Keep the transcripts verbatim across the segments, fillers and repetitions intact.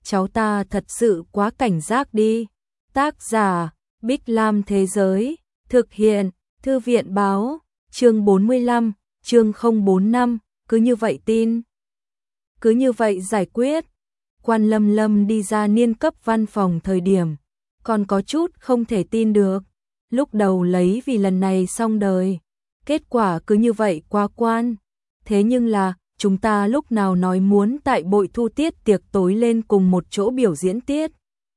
cháu ta thật sự quá cảnh giác đi. Tác giả, Bích Lam Thế Giới, thực hiện, Thư viện Báo, chương bốn mươi lăm, chương không bốn năm, cứ như vậy tin. Cứ như vậy giải quyết. Quan Lâm Lâm đi ra niên cấp văn phòng thời điểm, còn có chút không thể tin được. Lúc đầu lấy vì lần này xong đời, kết quả cứ như vậy qua quan. Thế nhưng là, chúng ta lúc nào nói muốn tại Bội Thu tiết tiệc tối lên cùng một chỗ biểu diễn tiết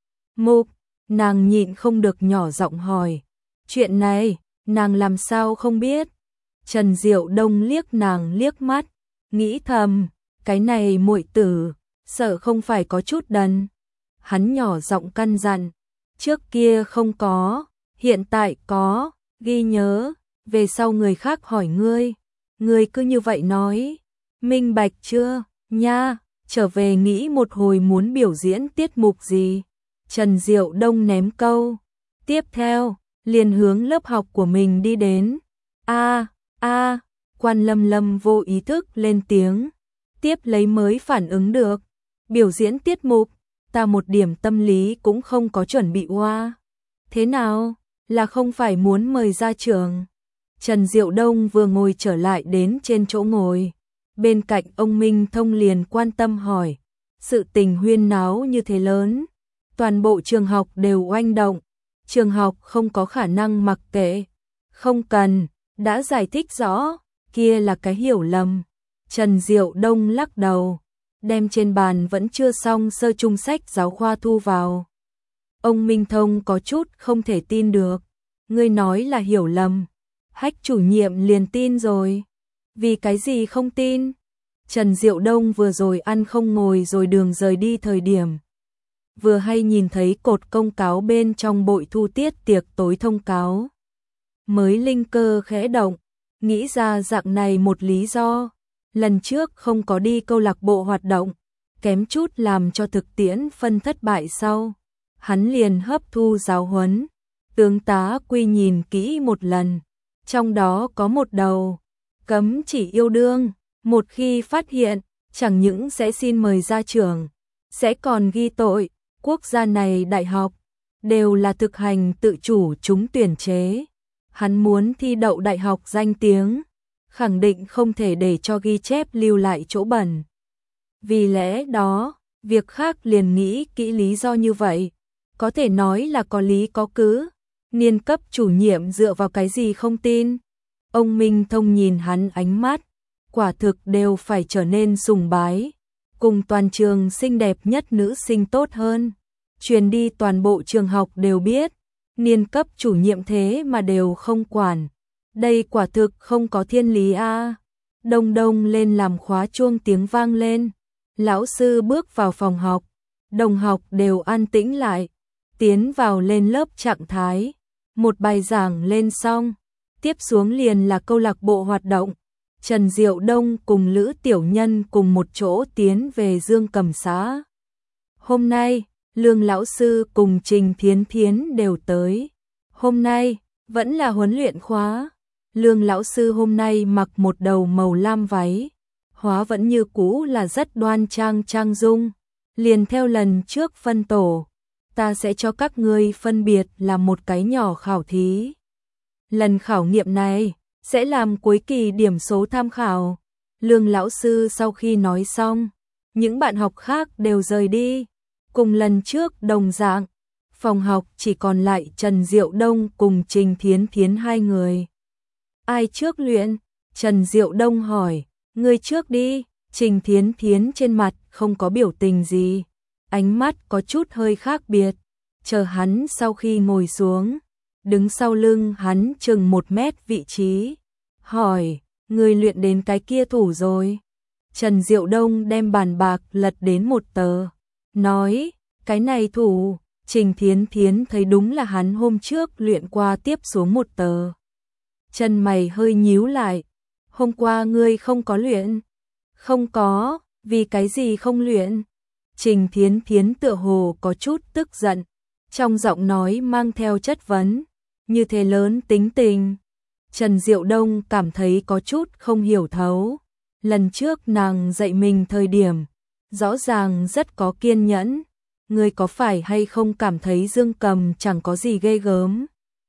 mục, nàng nhịn không được nhỏ giọng hỏi. Chuyện này, nàng làm sao không biết? Trần Diệu Đông liếc nàng liếc mắt, nghĩ thầm, cái này muội tử, sợ không phải có chút đần. Hắn nhỏ giọng căn dặn, trước kia không có, hiện tại có, ghi nhớ, về sau người khác hỏi ngươi, ngươi cứ như vậy nói, minh bạch chưa, nha, trở về nghĩ một hồi muốn biểu diễn tiết mục gì. Trần Diệu Đông ném câu, tiếp theo, liền hướng lớp học của mình đi đến. A, a, Quan Lâm Lâm vô ý thức lên tiếng, tiếp lấy mới phản ứng được, biểu diễn tiết mục, ta một điểm tâm lý cũng không có chuẩn bị qua. Thế nào, là không phải muốn mời ra trường? Trần Diệu Đông vừa ngồi trở lại đến trên chỗ ngồi, bên cạnh ông Minh Thông liền quan tâm hỏi, sự tình huyên náo như thế lớn, toàn bộ trường học đều oanh động, trường học không có khả năng mặc kệ, không cần, đã giải thích rõ, kia là cái hiểu lầm. Trần Diệu Đông lắc đầu, đem trên bàn vẫn chưa xong sơ chung sách giáo khoa thu vào. Ông Minh Thông có chút không thể tin được, ngươi nói là hiểu lầm, Hách chủ nhiệm liền tin rồi, vì cái gì không tin? Trần Diệu Đông vừa rồi ăn không ngồi rồi đường rời đi thời điểm, vừa hay nhìn thấy cột công cáo bên trong Bội Thu tiết tiệc tối thông cáo. Mới linh cơ khẽ động, nghĩ ra dạng này một lý do, lần trước không có đi câu lạc bộ hoạt động, kém chút làm cho thực tiễn phân thất bại sau. Hắn liền hấp thu giáo huấn, tướng tá quy nhìn kỹ một lần, trong đó có một đầu, cấm chỉ yêu đương, một khi phát hiện, chẳng những sẽ xin mời ra trường, sẽ còn ghi tội. Quốc gia này đại học, đều là thực hành tự chủ trúng tuyển chế. Hắn muốn thi đậu đại học danh tiếng, khẳng định không thể để cho ghi chép lưu lại chỗ bẩn. Vì lẽ đó, việc khác liền nghĩ kỹ lý do như vậy, có thể nói là có lý có cứ. Niên cấp chủ nhiệm dựa vào cái gì không tin? Ông Minh Thông nhìn hắn ánh mắt, quả thực đều phải trở nên sùng bái, cùng toàn trường xinh đẹp nhất nữ sinh tốt hơn. Truyền đi toàn bộ trường học đều biết, niên cấp chủ nhiệm thế mà đều không quản. Đây quả thực không có thiên lý a. À. Đông đông lên làm khóa chuông tiếng vang lên. Lão sư bước vào phòng học, đồng học đều an tĩnh lại, tiến vào lên lớp trạng thái. Một bài giảng lên xong, tiếp xuống liền là câu lạc bộ hoạt động. Trần Diệu Đông cùng Lữ Tiểu Nhân cùng một chỗ tiến về Dương Cầm xã. Hôm nay, Lương lão sư cùng Trình Thiến Thiến đều tới. Hôm nay, vẫn là huấn luyện khóa. Lương lão sư hôm nay mặc một đầu màu lam váy. Hóa vẫn như cũ là rất đoan trang trang dung. Liền theo lần trước phân tổ, ta sẽ cho các ngươi phân biệt là một cái nhỏ khảo thí. Lần khảo nghiệm này, sẽ làm cuối kỳ điểm số tham khảo. Lương lão sư sau khi nói xong, những bạn học khác đều rời đi. Cùng lần trước đồng dạng, phòng học chỉ còn lại Trần Diệu Đông cùng Trình Thiến Thiến hai người. Ai trước luyện? Trần Diệu Đông hỏi, ngươi trước đi. Trình Thiến Thiến trên mặt không có biểu tình gì, ánh mắt có chút hơi khác biệt. Chờ hắn sau khi ngồi xuống, đứng sau lưng hắn chừng một mét vị trí, hỏi, ngươi luyện đến cái kia thủ rồi? Trần Diệu Đông đem bàn bạc lật đến một tờ, nói, cái này thủ. Trình Thiến Thiến thấy đúng là hắn hôm trước luyện qua tiếp xuống một tờ. Chân mày hơi nhíu lại, hôm qua ngươi không có luyện? Không có, vì cái gì không luyện? Trình Thiến Thiến tựa hồ có chút tức giận, trong giọng nói mang theo chất vấn, như thế lớn tính tình. Trần Diệu Đông cảm thấy có chút không hiểu thấu, lần trước nàng dạy mình thời điểm, rõ ràng rất có kiên nhẫn, ngươi có phải hay không cảm thấy Dương Cầm chẳng có gì ghê gớm?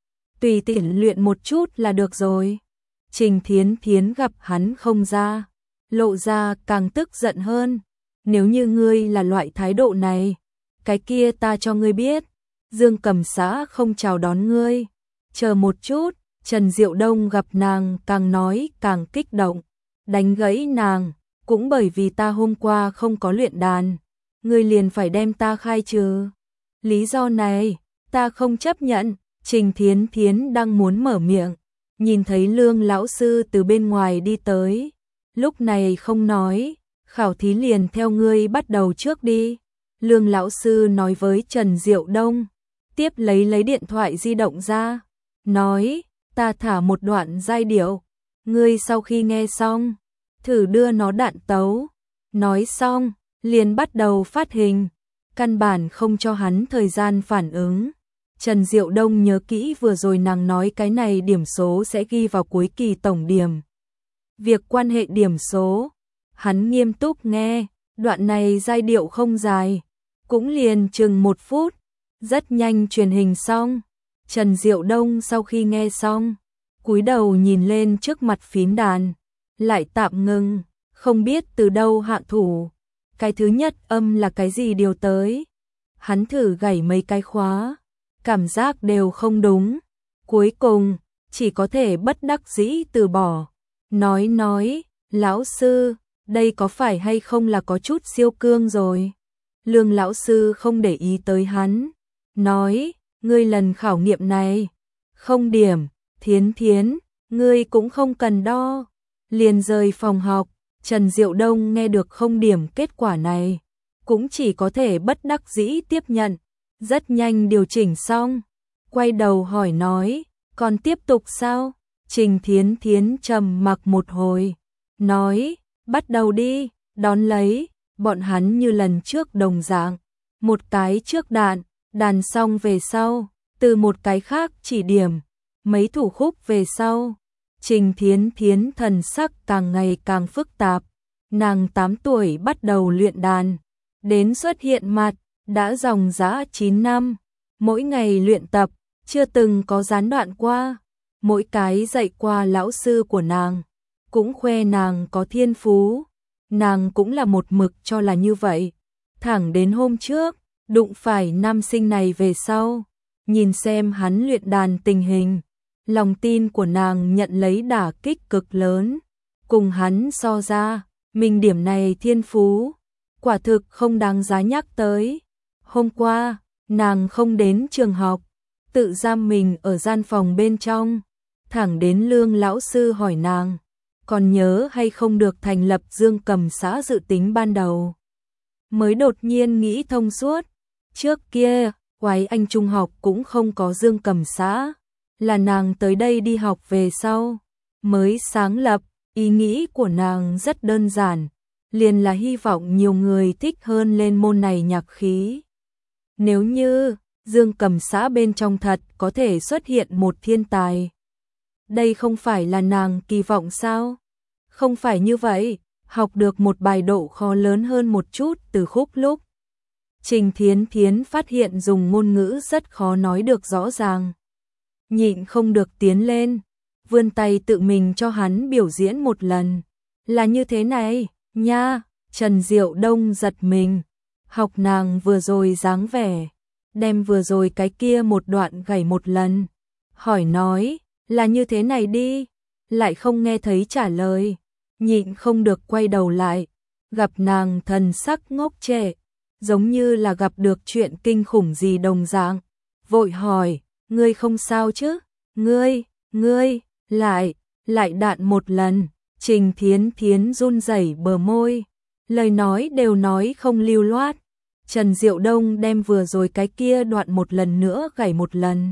Tùy tiện luyện một chút là được rồi. Trình Thiến Thiến gặp hắn không ra, lộ ra càng tức giận hơn. Nếu như ngươi là loại thái độ này, cái kia ta cho ngươi biết, Dương Cầm xã không chào đón ngươi. Chờ một chút, Trần Diệu Đông gặp nàng càng nói càng kích động, đánh gãy nàng, cũng bởi vì ta hôm qua không có luyện đàn, ngươi liền phải đem ta khai trừ. Lý do này, ta không chấp nhận. Trình Thiến Thiến đang muốn mở miệng, nhìn thấy Lương lão sư từ bên ngoài đi tới, lúc này không nói, khảo thí liền theo ngươi bắt đầu trước đi. Lương lão sư nói với Trần Diệu Đông, tiếp lấy lấy điện thoại di động ra, nói, ta thả một đoạn giai điệu, ngươi sau khi nghe xong, thử đưa nó đạn tấu. Nói xong, liền bắt đầu phát hình, căn bản không cho hắn thời gian phản ứng. Trần Diệu Đông nhớ kỹ vừa rồi nàng nói cái này điểm số sẽ ghi vào cuối kỳ tổng điểm. Việc quan hệ điểm số, hắn nghiêm túc nghe, đoạn này giai điệu không dài, cũng liền chừng một phút, rất nhanh truyền hình xong. Trần Diệu Đông sau khi nghe xong, cúi đầu nhìn lên trước mặt phím đàn, lại tạm ngừng, không biết từ đâu hạ thủ. Cái thứ nhất âm là cái gì điều tới. Hắn thử gảy mấy cái khóa, cảm giác đều không đúng. Cuối cùng, chỉ có thể bất đắc dĩ từ bỏ. Nói nói, lão sư, đây có phải hay không là có chút siêu cương rồi. Lương lão sư không để ý tới hắn, nói, ngươi lần khảo nghiệm này, không điểm. Thiến Thiến, ngươi cũng không cần đo. Liền rời phòng học. Trần Diệu Đông nghe được không điểm kết quả này, cũng chỉ có thể bất đắc dĩ tiếp nhận. Rất nhanh điều chỉnh xong, quay đầu hỏi nói, còn tiếp tục sao? Trình Thiến Thiến trầm mặc một hồi, nói, bắt đầu đi. Đón lấy, bọn hắn như lần trước đồng dạng, một cái trước đạn, đàn xong về sau, từ một cái khác chỉ điểm, mấy thủ khúc về sau. Trình Thiến Thiến thần sắc càng ngày càng phức tạp, nàng tám tuổi bắt đầu luyện đàn, đến xuất hiện mặt, đã dòng dã chín năm, mỗi ngày luyện tập, chưa từng có gián đoạn qua. Mỗi cái dạy qua lão sư của nàng, cũng khoe nàng có thiên phú, nàng cũng là một mực cho là như vậy. Thẳng đến hôm trước, đụng phải nam sinh này về sau, nhìn xem hắn luyện đàn tình hình, lòng tin của nàng nhận lấy đả kích cực lớn. Cùng hắn so ra, mình điểm này thiên phú, quả thực không đáng giá nhắc tới. Hôm qua, nàng không đến trường học, tự giam mình ở gian phòng bên trong, thẳng đến Lương lão sư hỏi nàng, còn nhớ hay không được thành lập Dương Cầm xã dự tính ban đầu. Mới đột nhiên nghĩ thông suốt, trước kia, Quái Anh trung học cũng không có Dương Cầm xã, là nàng tới đây đi học về sau, mới sáng lập. Ý nghĩ của nàng rất đơn giản, liền là hy vọng nhiều người thích hơn lên môn này nhạc khí. Nếu như Dương Cầm xã bên trong thật có thể xuất hiện một thiên tài, đây không phải là nàng kỳ vọng sao? Không phải như vậy, học được một bài độ khó lớn hơn một chút từ khúc lúc. Trình Thiến Thiến phát hiện dùng ngôn ngữ rất khó nói được rõ ràng, nhịn không được tiến lên, vươn tay tự mình cho hắn biểu diễn một lần. Là như thế này, nha. Trần Diệu Đông giật mình, học nàng vừa rồi dáng vẻ, đem vừa rồi cái kia một đoạn gảy một lần, hỏi nói, là như thế này đi, lại không nghe thấy trả lời, nhịn không được quay đầu lại, gặp nàng thần sắc ngốc trệ, giống như là gặp được chuyện kinh khủng gì đồng dạng, vội hỏi, ngươi không sao chứ? Ngươi, ngươi, lại, lại đạn một lần. Trình Thiến Thiến run rẩy bờ môi, lời nói đều nói không lưu loát. Trần Diệu Đông đem vừa rồi cái kia đoạn một lần nữa gảy một lần.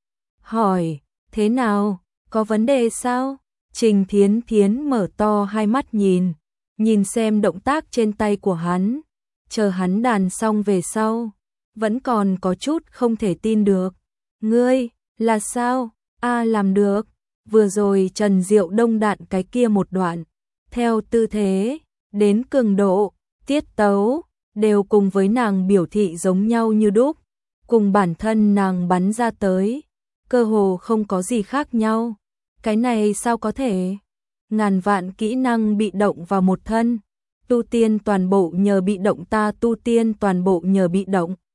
Hỏi, thế nào, có vấn đề sao? Trình Thiến Thiến mở to hai mắt nhìn, nhìn xem động tác trên tay của hắn, chờ hắn đàn xong về sau, vẫn còn có chút không thể tin được. Ngươi, là sao? A làm được. Vừa rồi Trần Diệu Đông đạn cái kia một đoạn, theo tư thế, đến cường độ, tiết tấu, đều cùng với nàng biểu thị giống nhau như đúc, cùng bản thân nàng bắn ra tới, cơ hồ không có gì khác nhau. Cái này sao có thể? Ngàn vạn kỹ năng bị động vào một thân, tu tiên toàn bộ nhờ bị động, ta tu tiên toàn bộ nhờ bị động.